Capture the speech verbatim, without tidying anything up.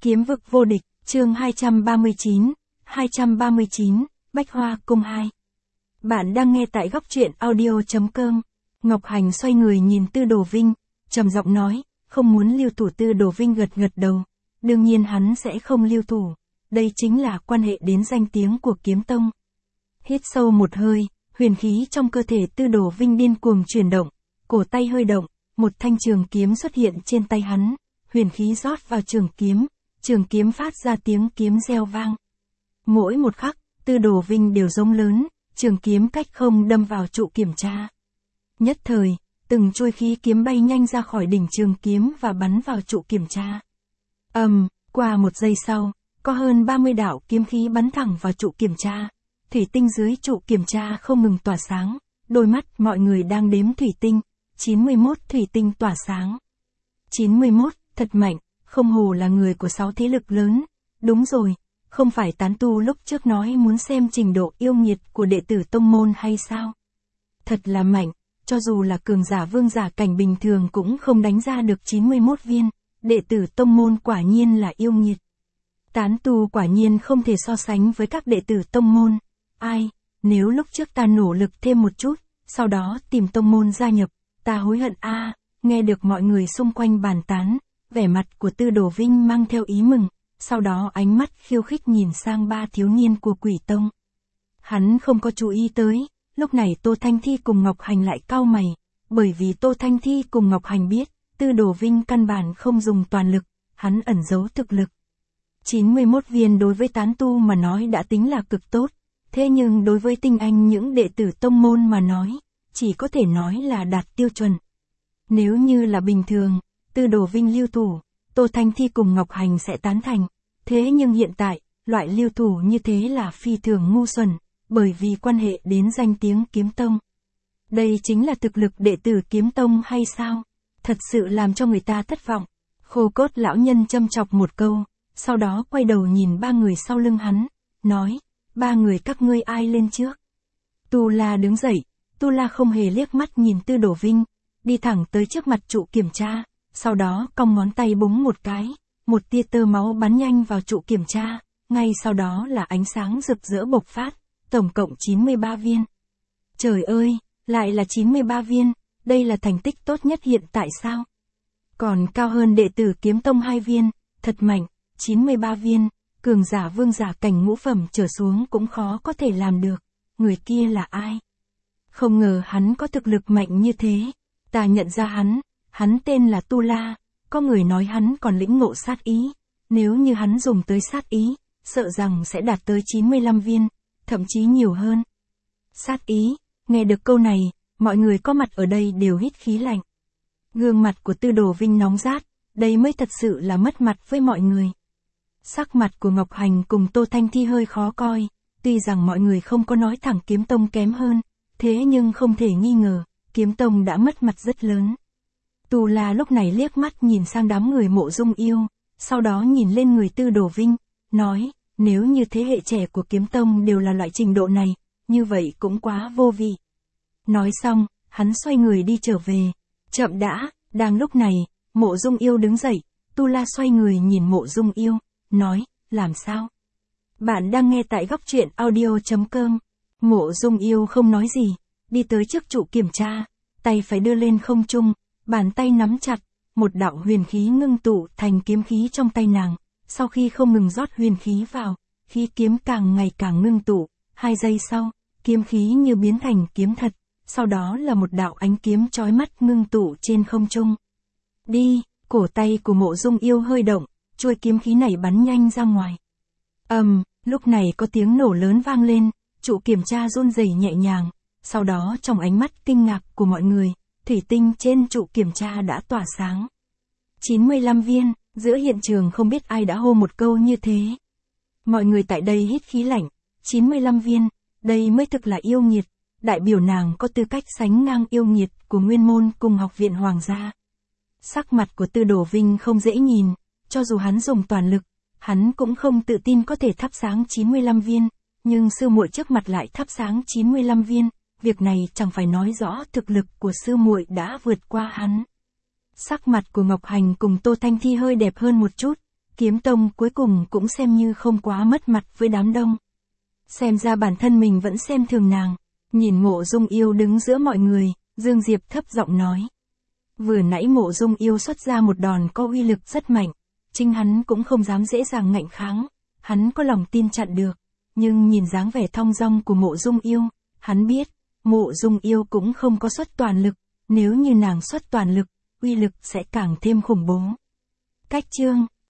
Kiếm vực vô địch, chương hai trăm ba mươi chín, hai trăm ba mươi chín, Bách Hoa Cung hai. Bạn đang nghe tại góc truyện audio.com. Ngọc Hành xoay người nhìn Tư Đồ Vinh, trầm giọng nói, không muốn lưu thủ. Tư Đồ Vinh gật gật đầu. Đương nhiên hắn sẽ không lưu thủ. Đây chính là quan hệ đến danh tiếng của Kiếm Tông. Hít sâu một hơi, huyền khí trong cơ thể Tư Đồ Vinh điên cuồng chuyển động, cổ tay hơi động, một thanh trường kiếm xuất hiện trên tay hắn, huyền khí rót vào trường kiếm, trường kiếm phát ra tiếng kiếm reo vang. Mỗi một khắc, Tư Đồ Vinh đều giống lớn, trường kiếm cách không đâm vào trụ kiểm tra. Nhất thời, từng chuôi khí kiếm bay nhanh ra khỏi đỉnh trường kiếm và bắn vào trụ kiểm tra. Ầm, um, qua một giây sau, có hơn ba mươi đạo kiếm khí bắn thẳng vào trụ kiểm tra. Thủy tinh dưới trụ kiểm tra không ngừng tỏa sáng, đôi mắt mọi người đang đếm thủy tinh, chín mươi mốt thủy tinh tỏa sáng. chín mươi mốt, thật mạnh, không hồ là người của sáu thế lực lớn. Đúng rồi, không phải tán tu lúc trước nói muốn xem trình độ yêu nghiệt của đệ tử tông môn hay sao? Thật là mạnh, cho dù là cường giả vương giả cảnh bình thường cũng không đánh ra được chín mươi mốt viên, đệ tử tông môn quả nhiên là yêu nghiệt. Tán tu quả nhiên không thể so sánh với các đệ tử tông môn. Ai, nếu lúc trước ta nỗ lực thêm một chút, sau đó tìm tông môn gia nhập, ta hối hận a. À, nghe được mọi người xung quanh bàn tán, vẻ mặt của Tư Đồ Vinh mang theo ý mừng, sau đó ánh mắt khiêu khích nhìn sang ba thiếu niên của Quỷ Tông. Hắn không có chú ý tới, lúc này Tô Thanh Thi cùng Ngọc Hành lại cau mày, bởi vì Tô Thanh Thi cùng Ngọc Hành biết, Tư Đồ Vinh căn bản không dùng toàn lực, hắn ẩn giấu thực lực. chín mươi mốt viên đối với tán tu mà nói đã tính là cực tốt, thế nhưng đối với tinh anh những đệ tử tông môn mà nói, chỉ có thể nói là đạt tiêu chuẩn. Nếu như là bình thường, Tư Đồ Vinh lưu thủ, Tô Thanh Thi cùng Ngọc Hành sẽ tán thành, thế nhưng hiện tại, loại lưu thủ như thế là phi thường ngu xuẩn, bởi vì quan hệ đến danh tiếng Kiếm Tông. Đây chính là thực lực đệ tử Kiếm Tông hay sao? Thật sự làm cho người ta thất vọng. Khô Cốt lão nhân châm chọc một câu, sau đó quay đầu nhìn ba người sau lưng hắn, nói, ba người các ngươi ai lên trước? Tu La đứng dậy, Tu La không hề liếc mắt nhìn Tư Đồ Vinh, đi thẳng tới trước mặt trụ kiểm tra, sau đó cong ngón tay búng một cái, một tia tơ máu bắn nhanh vào trụ kiểm tra, ngay sau đó là ánh sáng rực rỡ bộc phát, tổng cộng chín mươi ba viên. Trời ơi, lại là chín mươi ba viên, đây là thành tích tốt nhất hiện tại sao? Còn cao hơn đệ tử Kiếm Tông hai viên, thật mạnh, chín mươi ba viên, cường giả vương giả cảnh ngũ phẩm trở xuống cũng khó có thể làm được, người kia là ai? Không ngờ hắn có thực lực mạnh như thế, ta nhận ra hắn, hắn tên là Tu La, có người nói hắn còn lĩnh ngộ sát ý, nếu như hắn dùng tới sát ý, sợ rằng sẽ đạt tới chín mươi lăm viên, thậm chí nhiều hơn. Sát ý, nghe được câu này, mọi người có mặt ở đây đều hít khí lạnh. Gương mặt của Tư Đồ Vinh nóng rát, đây mới thật sự là mất mặt với mọi người. Sắc mặt của Ngọc Hành cùng Tô Thanh Thi hơi khó coi, tuy rằng mọi người không có nói thẳng Kiếm Tông kém hơn, thế nhưng không thể nghi ngờ, Kiếm Tông đã mất mặt rất lớn. Tu La lúc này liếc mắt nhìn sang đám người Mộ Dung Yêu, sau đó nhìn lên người Tư Đồ Vinh, nói, nếu như thế hệ trẻ của Kiếm Tông đều là loại trình độ này, như vậy cũng quá vô vị. Nói xong, hắn xoay người đi trở về. Chậm đã, đang lúc này, Mộ Dung Yêu đứng dậy, Tu La xoay người nhìn Mộ Dung Yêu, nói, làm sao? Bạn đang nghe tại góc truyện audio.com. Mộ Dung Yêu không nói gì, đi tới trước trụ kiểm tra, tay phải đưa lên không trung, bàn tay nắm chặt, một đạo huyền khí ngưng tụ thành kiếm khí trong tay nàng, sau khi không ngừng rót huyền khí vào, khí kiếm càng ngày càng ngưng tụ, hai giây sau, kiếm khí như biến thành kiếm thật, sau đó là một đạo ánh kiếm chói mắt ngưng tụ trên không trung. Đi, cổ tay của Mộ Dung Yêu hơi động, chuôi kiếm khí này bắn nhanh ra ngoài. Ầm, um, lúc này có tiếng nổ lớn vang lên, trụ kiểm tra run rẩy nhẹ nhàng, sau đó trong ánh mắt kinh ngạc của mọi người, thủy tinh trên trụ kiểm tra đã tỏa sáng. chín mươi lăm viên, giữa hiện trường không biết ai đã hô một câu như thế. Mọi người tại đây hít khí lạnh, chín mươi lăm viên, đây mới thực là yêu nghiệt, đại biểu nàng có tư cách sánh ngang yêu nghiệt của Nguyên Môn cùng Học viện Hoàng gia. Sắc mặt của Tư Đồ Vinh không dễ nhìn, cho dù hắn dùng toàn lực, hắn cũng không tự tin có thể thắp sáng chín mươi lăm viên, nhưng sư muội trước mặt lại thắp sáng chín mươi lăm viên, việc này chẳng phải nói rõ thực lực của sư muội đã vượt qua hắn. Sắc mặt của Ngọc Hành cùng Tô Thanh Thi hơi đẹp hơn một chút, Kiếm Tông cuối cùng cũng xem như không quá mất mặt với đám đông. Xem ra bản thân mình vẫn xem thường nàng. Nhìn Mộ Dung Yêu đứng giữa mọi người, Dương Diệp thấp giọng nói. Vừa nãy Mộ Dung Yêu xuất ra một đòn có uy lực rất mạnh. Chính hắn cũng không dám dễ dàng ngạnh kháng. Hắn có lòng tin chặn được. Nhưng nhìn dáng vẻ thong dong của Mộ Dung Yêu, hắn biết, Mộ Dung Yêu cũng không có xuất toàn lực. Nếu như nàng xuất toàn lực, uy lực sẽ càng thêm khủng bố. Cách chương